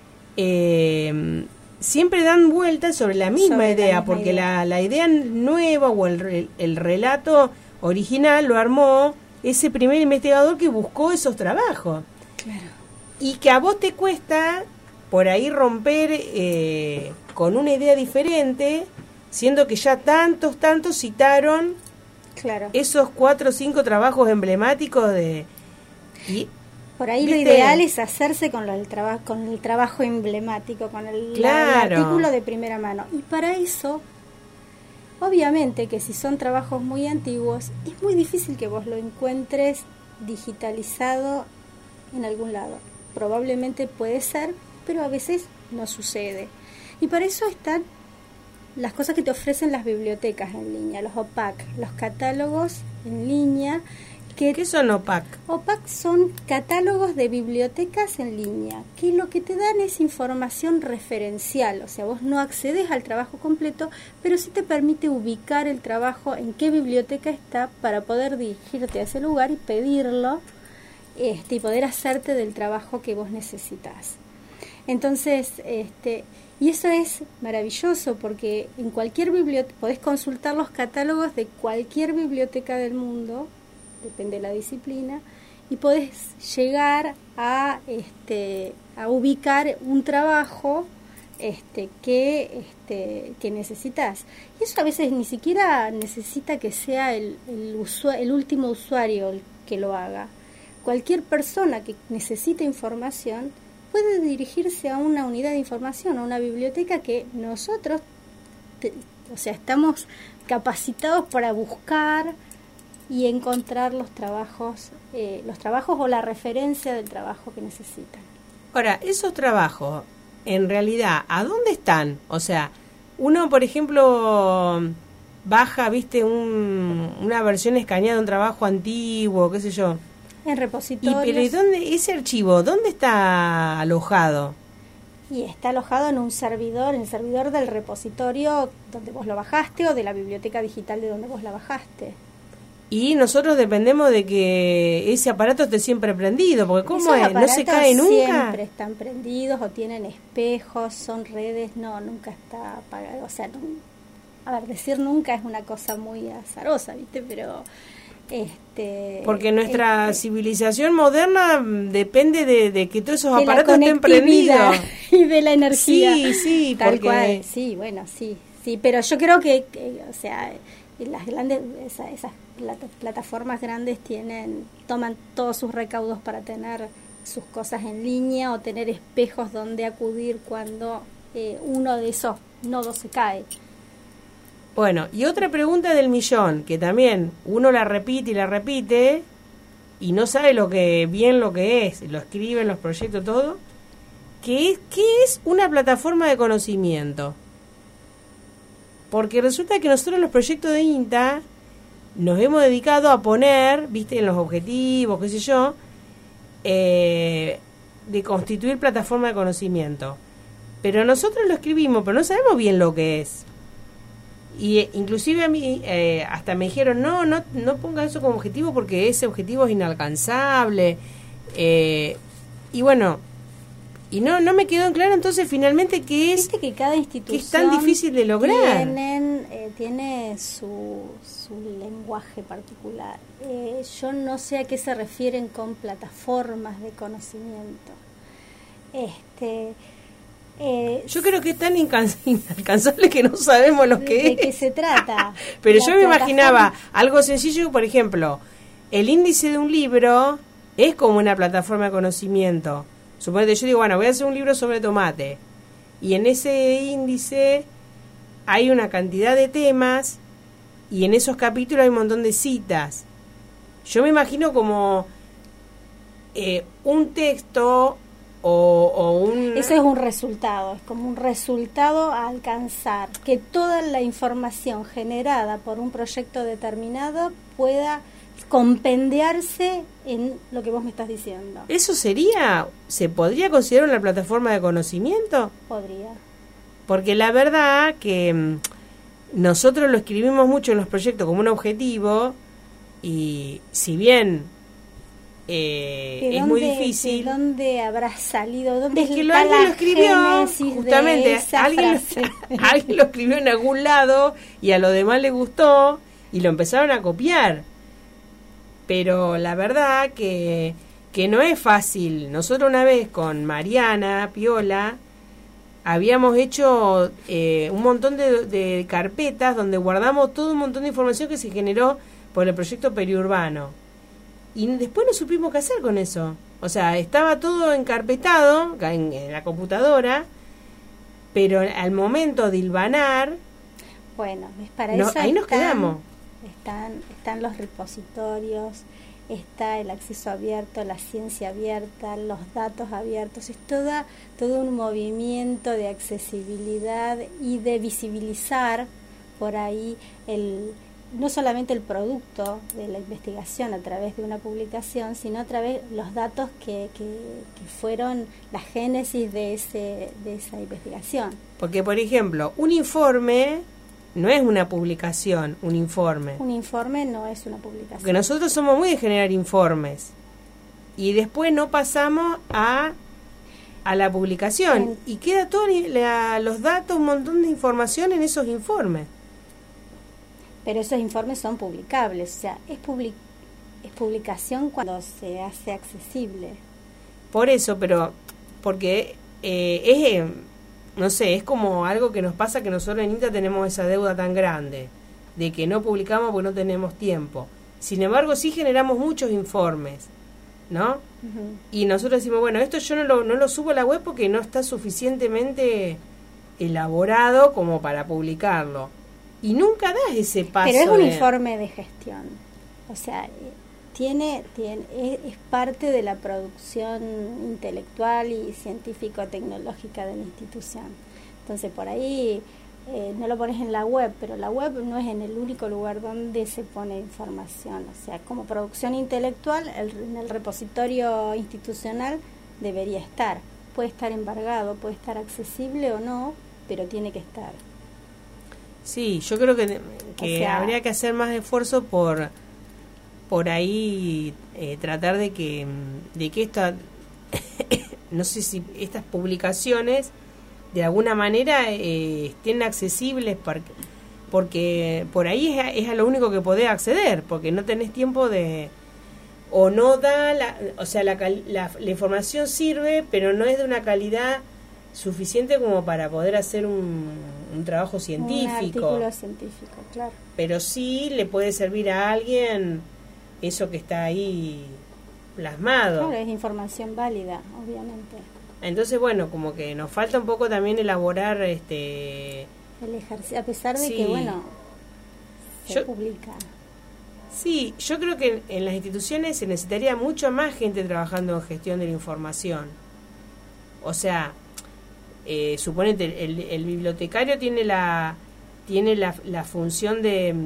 dan vueltas sobre la misma idea, porque la idea nueva o el relato original lo armó ese primer investigador que buscó esos trabajos. Claro. Y que a vos te cuesta por ahí romper con una idea diferente, siendo que ya tantos citaron esos 4 o 5 trabajos emblemáticos de... Por ahí ¿viste? Lo ideal es hacerse con el trabajo emblemático, con el artículo de primera mano. Y para eso, obviamente que si son trabajos muy antiguos, es muy difícil que vos lo encuentres digitalizado en algún lado. Probablemente puede ser, pero a veces no sucede. Y para eso están las cosas que te ofrecen las bibliotecas en línea, los OPAC, los catálogos en línea. ¿Qué son OPAC? OPAC son catálogos de bibliotecas en línea, que lo que te dan es información referencial, o sea, vos no accedes al trabajo completo, pero sí te permite ubicar el trabajo, en qué biblioteca está, para poder dirigirte a ese lugar y pedirlo, y poder hacerte del trabajo que vos necesitas. Entonces, y eso es maravilloso porque en cualquier biblioteca podés consultar los catálogos de cualquier biblioteca del mundo, depende de la disciplina, y podés llegar a ubicar un trabajo que necesitas. Y eso a veces ni siquiera necesita que sea el último usuario el que lo haga. Cualquier persona que necesite información puede dirigirse a una unidad de información, a una biblioteca que nosotros, estamos capacitados para buscar y encontrar los trabajos o la referencia del trabajo que necesitan. Ahora, esos trabajos, en realidad, ¿a dónde están? O sea, uno, por ejemplo, baja, una versión escaneada de un trabajo antiguo, qué sé yo. En repositorios. Pero ¿y dónde ese archivo, dónde está alojado? Y está alojado en un servidor, en el servidor del repositorio donde vos lo bajaste o de la biblioteca digital de donde vos la bajaste. Y nosotros dependemos de que ese aparato esté siempre prendido, porque ¿cómo es? ¿No se cae nunca? Siempre están prendidos o tienen espejos, son redes, nunca está apagado. O sea, decir nunca es una cosa muy azarosa, ¿viste? Pero... porque nuestra civilización moderna depende de que todos esos aparatos estén prendidos y de la energía. Sí, tal porque... cual. Sí, bueno, sí, pero yo creo que las grandes esas plataformas grandes toman todos sus recaudos para tener sus cosas en línea o tener espejos donde acudir cuando uno de esos nodos se cae. Bueno, y otra pregunta del millón, que también uno la repite y no sabe lo que es, lo escribe en los proyectos, todo, ¿qué es una plataforma de conocimiento? Porque resulta que nosotros en los proyectos de INTA nos hemos dedicado a poner, viste, en los objetivos, qué sé yo, de constituir plataforma de conocimiento. Pero nosotros lo escribimos, pero no sabemos bien lo que es. Y inclusive a mí hasta me dijeron no pongas eso como objetivo porque ese objetivo es inalcanzable, y bueno, y no me quedó en claro entonces finalmente qué es. Viste que cada institución que es tan difícil de lograr, tiene su lenguaje particular. Yo no sé a qué se refieren con plataformas de conocimiento. Yo creo que es tan inalcanzable que no sabemos lo que ¿De es. qué se trata? Pero La yo me imaginaba plataforma. algo sencillo, por ejemplo, el índice de un libro es como una plataforma de conocimiento. Suponete, yo digo, bueno, voy a hacer un libro sobre tomate. Y en ese índice hay una cantidad de temas y en esos capítulos hay un montón de citas. Yo me imagino como un texto o un... Eso es un resultado, es como un resultado a alcanzar, que toda la información generada por un proyecto determinado pueda compendiarse en lo que vos me estás diciendo. ¿Eso se podría considerar una plataforma de conocimiento? Podría. Porque la verdad que nosotros lo escribimos mucho en los proyectos como un objetivo y si bien es muy difícil. ¿De dónde habrá salido? ¿Dónde Es que está alguien la lo escribió, génesis justamente, de esa alguien lo escribió en algún lado y a los demás le gustó y lo empezaron a copiar. Pero la verdad que no es fácil. Nosotros una vez con Mariana Piola habíamos hecho un montón de carpetas donde guardamos todo un montón de información que se generó por el proyecto periurbano. Y después no supimos qué hacer con eso. O sea, estaba todo encarpetado en la computadora, pero al momento de hilvanar, Bueno, es para no, eso ahí nos quedamos. Están los repositorios, está el acceso abierto, la ciencia abierta, los datos abiertos, es todo un movimiento de accesibilidad y de visibilizar por ahí no solamente el producto de la investigación a través de una publicación, sino a través de los datos que fueron la génesis de esa investigación. Porque, por ejemplo, un informe no es una publicación, un informe. Un informe no es una publicación. Porque nosotros somos muy de generar informes. Y después no pasamos a la publicación. Y queda todos los datos, un montón de información en esos informes. Pero esos informes son publicables, o sea, es publicación cuando se hace accesible. Por eso, pero porque no sé, es como algo que nos pasa que nosotros en INTA tenemos esa deuda tan grande de que no publicamos porque no tenemos tiempo. Sin embargo, sí generamos muchos informes, ¿no? Uh-huh. Y nosotros decimos, bueno, esto yo no lo subo a la web porque no está suficientemente elaborado como para publicarlo. Y nunca das ese paso. Pero es un informe de gestión. O sea, es parte de la producción intelectual y científico-tecnológica de la institución. Entonces, por ahí no lo pones en la web, pero la web no es en el único lugar donde se pone información. O sea, como producción intelectual, en el repositorio institucional debería estar. Puede estar embargado, puede estar accesible o no, pero tiene que estar. Sí, yo creo que O sea, habría que hacer más esfuerzo por ahí tratar de que esta no sé si estas publicaciones de alguna manera estén accesibles porque por ahí es a lo único que podés acceder, porque no tenés tiempo o no da la información sirve, pero no es de una calidad suficiente como para poder hacer un trabajo científico. Un artículo científico, claro. Pero sí le puede servir a alguien eso que está ahí plasmado. Claro, es información válida, obviamente. Entonces, bueno, como que nos falta un poco también elaborar El ejercicio, a pesar de Sí. que, bueno, se publica. Sí, yo creo que en las instituciones se necesitaría mucho más gente trabajando en gestión de la información. O sea, suponete, el bibliotecario tiene la función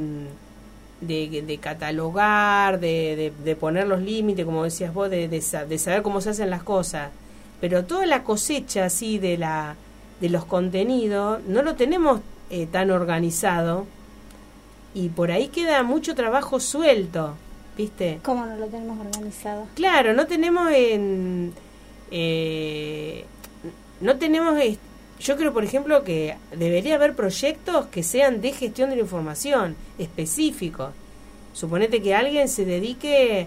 de catalogar, de poner los límites, como decías vos, de saber cómo se hacen las cosas. Pero toda la cosecha así de los contenidos no lo tenemos tan organizado y por ahí queda mucho trabajo suelto, ¿viste? ¿Cómo no lo tenemos organizado? Claro, no tenemos yo creo, por ejemplo, que debería haber proyectos que sean de gestión de la información específicos. Suponete que alguien se dedique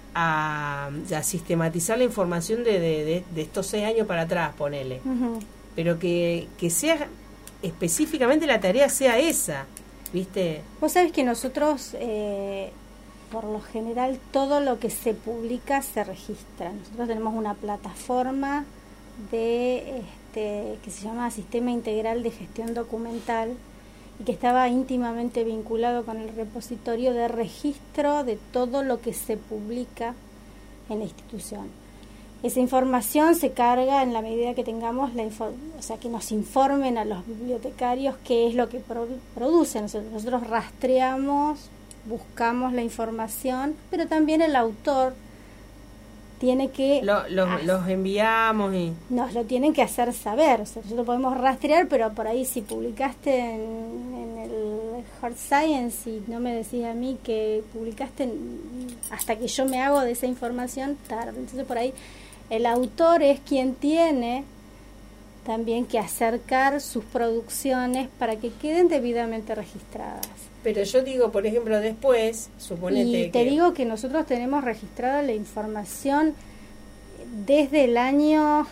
a sistematizar la información de estos 6 años para atrás, ponele. Uh-huh. pero que sea específicamente la tarea sea esa, ¿viste? Vos sabés que nosotros, por lo general, todo lo que se publica se registra. Nosotros tenemos una plataforma que se llama Sistema Integral de Gestión Documental y que estaba íntimamente vinculado con el repositorio de registro de todo lo que se publica en la institución. Esa información se carga en la medida que tengamos que nos informen a los bibliotecarios qué es lo que producen. Nosotros rastreamos, buscamos la información, pero también el autor tiene que... Los enviamos y... Nos lo tienen que hacer saber. O sea, nosotros podemos rastrear, pero por ahí si publicaste en el Hard Science y no me decís a mí que publicaste, hasta que yo me hago de esa información, tarde. Entonces por ahí el autor es quien tiene también que acercar sus producciones para que queden debidamente registradas. Pero yo digo, por ejemplo, después, suponete y te digo que nosotros tenemos registrada la información desde el año,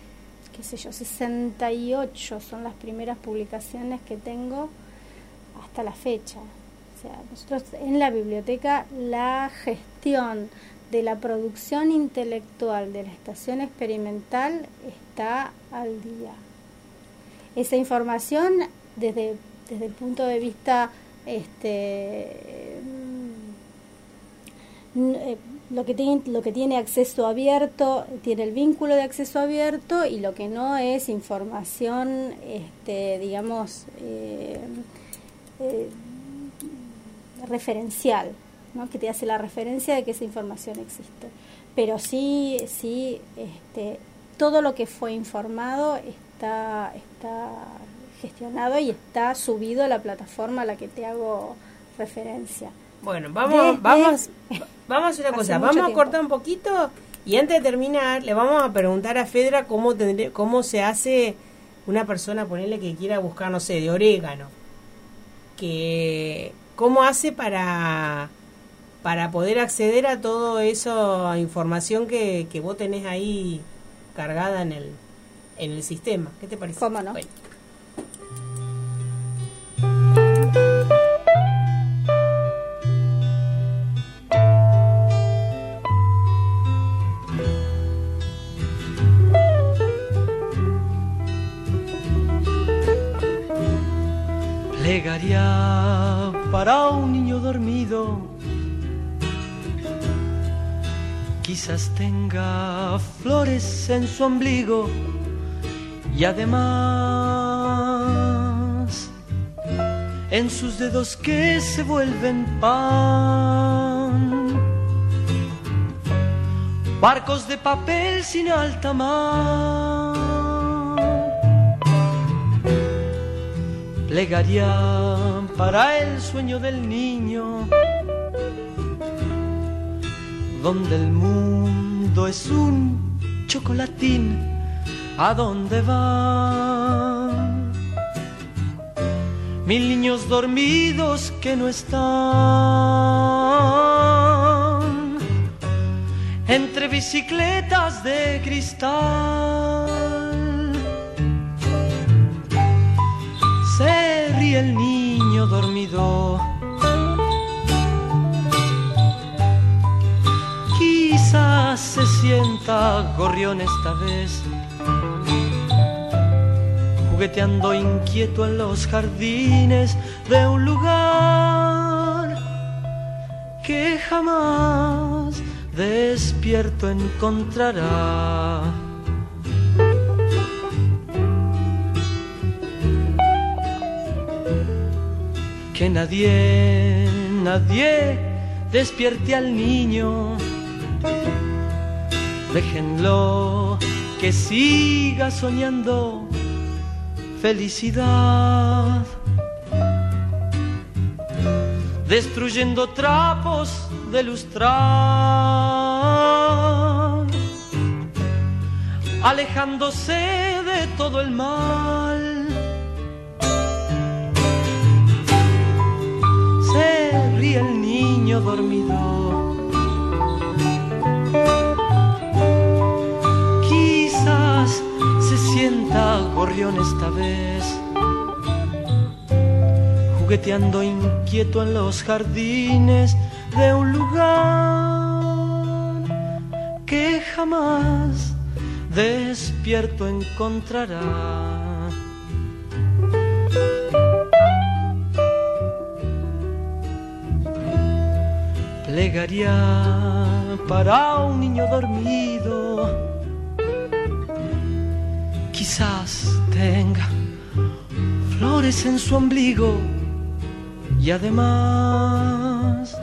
68, son las primeras publicaciones que tengo hasta la fecha. O sea, nosotros en la biblioteca la gestión de la producción intelectual de la estación experimental está al día. Esa información desde el punto de vista lo que tiene acceso abierto tiene el vínculo de acceso abierto, y lo que no es información referencial, ¿no? Que te hace la referencia de que esa información existe, pero sí todo lo que fue informado está gestionado y está subido a la plataforma a la que te hago referencia. Bueno, vamos a hacer una cosa, vamos a cortar un poquito y antes de terminar le vamos a preguntar a Fedra cómo se hace una persona, ponerle que quiera buscar, no sé, de orégano, cómo hace para poder acceder a toda esa información que vos tenés ahí cargada en el sistema. ¿Qué te parece? ¿Cómo no? Bueno. Plegaria para un niño dormido, quizás tenga flores en su ombligo y además en sus dedos que se vuelven pan, barcos de papel sin alta mar. Plegaria para el sueño del niño, donde el mundo es un chocolatín, ¿a dónde van? 1000 niños dormidos que no están entre bicicletas de cristal. Se ríe el niño dormido, quizás se sienta gorrión esta vez, jugueteando inquieto en los jardines de un lugar que jamás despierto encontrará. Que nadie despierte al niño, déjenlo que siga soñando felicidad, destruyendo trapos de lustrar, alejándose de todo el mal. Se ríe el niño dormido, quizás se sienta gorrión gorrión esta vez, jugueteando inquieto en los jardines de un lugar que jamás despierto encontrará. Plegaría para un niño dormido, quizás tenga flores en su ombligo y además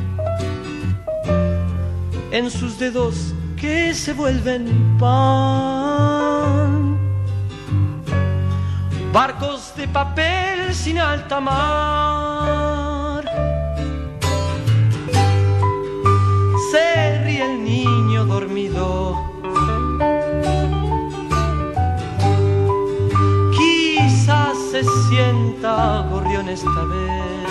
en sus dedos que se vuelven pan, barcos de papel sin alta mar. Se ríe el niño dormido, quizás se sienta gorrión esta vez,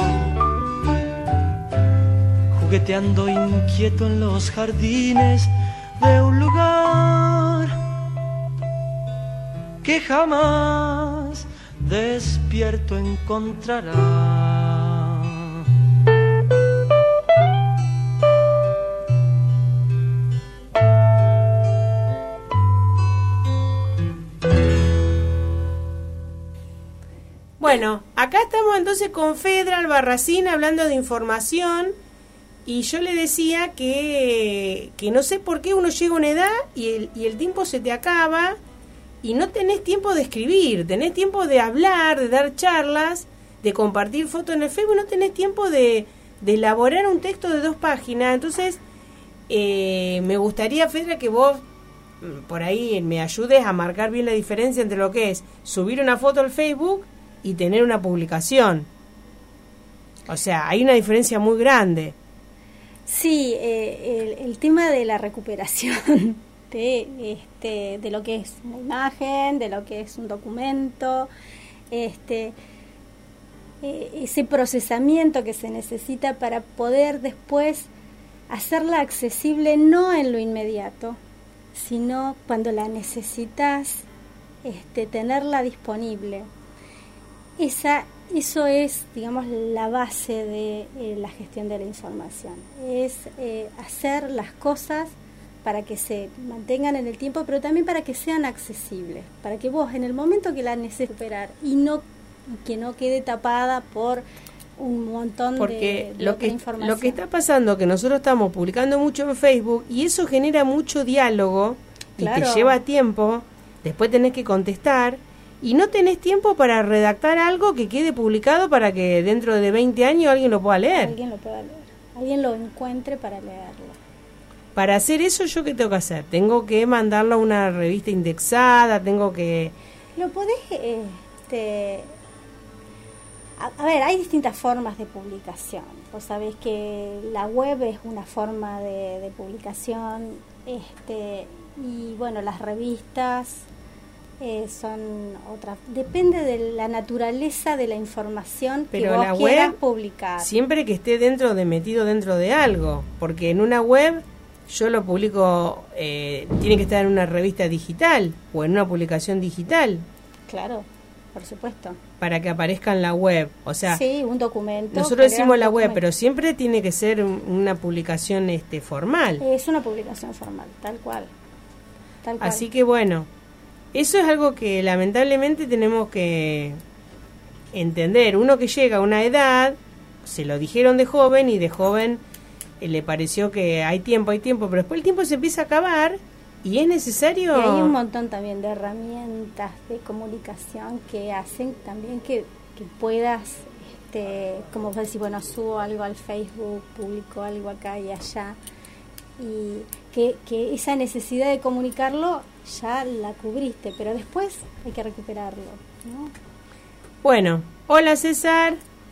jugueteando inquieto en los jardines de un lugar que jamás despierto encontrará. Bueno, acá estamos entonces con Fedra Albarracín hablando de información, y yo le decía que no sé por qué uno llega a una edad y el tiempo se te acaba y no tenés tiempo de escribir, tenés tiempo de hablar, de dar charlas, de compartir fotos en el Facebook, no tenés tiempo de elaborar un texto de 2 páginas. Entonces, me gustaría, Fedra, que vos por ahí me ayudes a marcar bien la diferencia entre lo que es subir una foto al Facebook y tener una publicación. O sea, hay una diferencia muy grande. Sí, el tema de la recuperación de lo que es una imagen, de lo que es un documento, ese procesamiento que se necesita para poder después hacerla accesible, no en lo inmediato, sino cuando la necesitas, tenerla disponible. Eso es, digamos, la base de la gestión de la información. Es hacer las cosas para que se mantengan en el tiempo, pero también para que sean accesibles, para que vos en el momento que la necesites recuperar y que no quede tapada por un montón de información. Lo que está pasando, que nosotros estamos publicando mucho en Facebook y eso genera mucho diálogo, claro, y te lleva tiempo, después tenés que contestar. Y no tenés tiempo para redactar algo que quede publicado para que dentro de 20 años alguien lo pueda leer. Alguien lo encuentre para leerlo. Para hacer eso, ¿yo qué tengo que hacer? Tengo que mandarlo a una revista indexada, tengo que... Lo podés... A ver, hay distintas formas de publicación. Vos sabés que la web es una forma de publicación, y bueno, las revistas... son otras, depende de la naturaleza de la información que vos quieras publicar. Siempre que esté metido dentro de algo, porque en una web yo lo publico, tiene que estar en una revista digital o en una publicación digital. Claro, por supuesto. Para que aparezca en la web, o sea, sí, un documento. Nosotros decimos la web, pero siempre tiene que ser una publicación formal. Es una publicación formal, tal cual. Así que bueno, eso es algo que lamentablemente tenemos que entender. Uno que llega a una edad, se lo dijeron de joven y de joven le pareció que hay tiempo, pero después el tiempo se empieza a acabar y es necesario... Y hay un montón también de herramientas de comunicación que hacen también que puedas, como vos decís, bueno, subo algo al Facebook, publico algo acá y allá, y que esa necesidad de comunicarlo ya la cubriste, pero después hay que recuperarlo, ¿no? Bueno, hola César.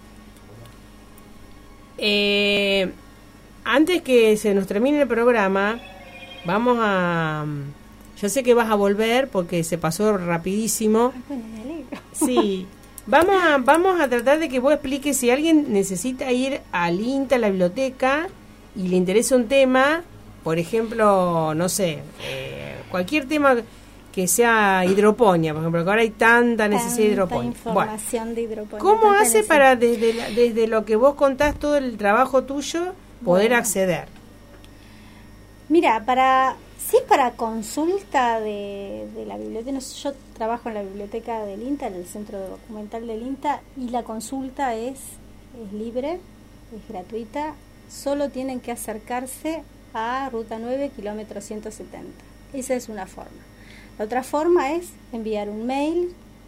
Antes que se nos termine el programa, vamos a... Yo sé que vas a volver porque se pasó rapidísimo. Ay, bueno, me alegro. Sí, vamos a tratar de que vos expliques si alguien necesita ir al INTA, a la biblioteca, y le interesa un tema, por ejemplo, no sé, cualquier tema que sea hidroponía, por ejemplo, que ahora hay tanta necesidad de hidroponía. Información de hidroponía. ¿Cómo hace para, desde lo que vos contás, todo el trabajo tuyo, poder acceder? Mira, si es para consulta de la biblioteca, yo trabajo en la biblioteca del INTA, en el centro documental del INTA, y la consulta es libre, es gratuita, solo tienen que acercarse a Ruta 9, kilómetro 170. Esa es una forma. La otra forma es enviar un mail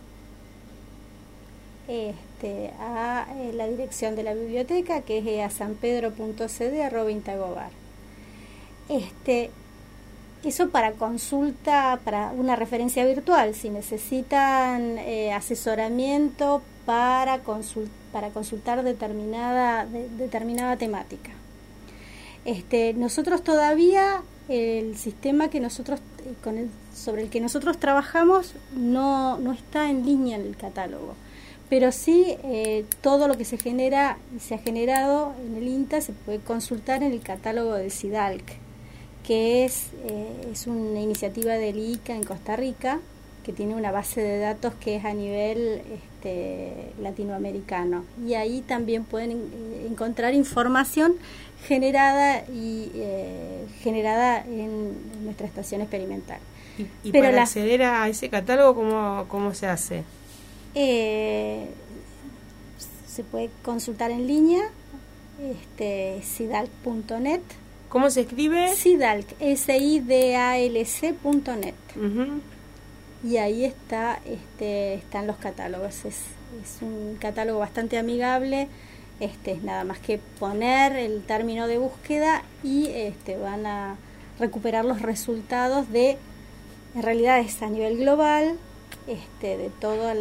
a la dirección de la biblioteca, que es asanpedro.cd@intagobar. Eso para consulta, para una referencia virtual, si necesitan asesoramiento para consultar determinada temática. Nosotros todavía, el sistema que nosotros sobre el que nosotros trabajamos no está en línea en el catálogo, pero sí todo lo que se genera y se ha generado en el INTA se puede consultar en el catálogo del CIDALC, que es una iniciativa del ICA en Costa Rica, que tiene una base de datos que es a nivel latinoamericano, y ahí también pueden encontrar información generada en nuestra estación experimental. ¿Y pero para acceder a ese catálogo cómo se hace? Se puede consultar en línea, sidalc.net. ¿Cómo se escribe? Sidalc, sidalc.net. Uh-huh. Y ahí están los catálogos. Es un catálogo bastante amigable. Es nada más que poner el término de búsqueda y van a recuperar los resultados en realidad es a nivel global, de todas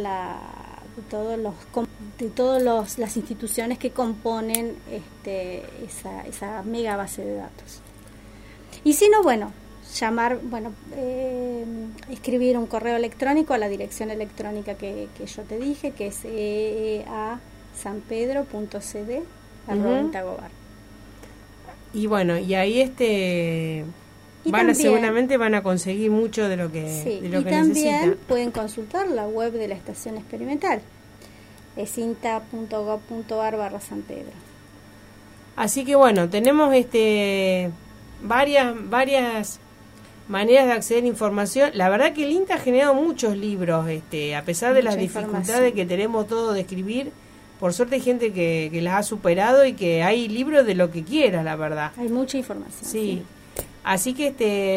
las instituciones que componen esa mega base de datos. Y si no, escribir un correo electrónico a la dirección electrónica que yo te dije, que es asanpedro.cd@intagobar. Y bueno, y ahí seguramente van a conseguir mucho de lo que necesitan. Y también pueden consultar la web de la estación experimental, es inta.gov.ar/sanpedro. Así que bueno, tenemos varias maneras de acceder a información. La verdad que el INTA ha generado muchos libros, a pesar de las dificultades que tenemos todos de escribir. Por suerte hay gente que las ha superado y que hay libros de lo que quieras, la verdad. Hay mucha información. Sí. Así que,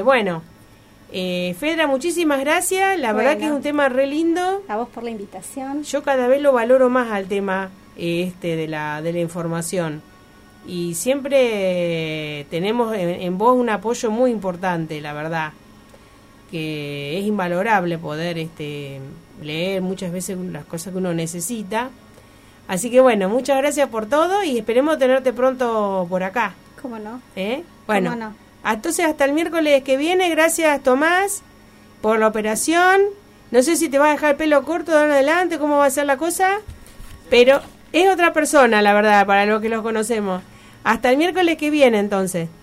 Fedra, muchísimas gracias. La verdad que es un tema re lindo. A vos por la invitación. Yo cada vez lo valoro más al tema de la información. Y siempre tenemos en vos un apoyo muy importante, la verdad. Que es invalorable poder leer muchas veces las cosas que uno necesita. Así que bueno, muchas gracias por todo y esperemos tenerte pronto por acá. ¿Cómo no? Bueno, ¿Cómo no? Entonces hasta el miércoles que viene. Gracias, Tomás, por la operación. No sé si te va a dejar el pelo corto de ahora en adelante, cómo va a ser la cosa, pero es otra persona, la verdad, para los que los conocemos. Hasta el miércoles que viene, entonces.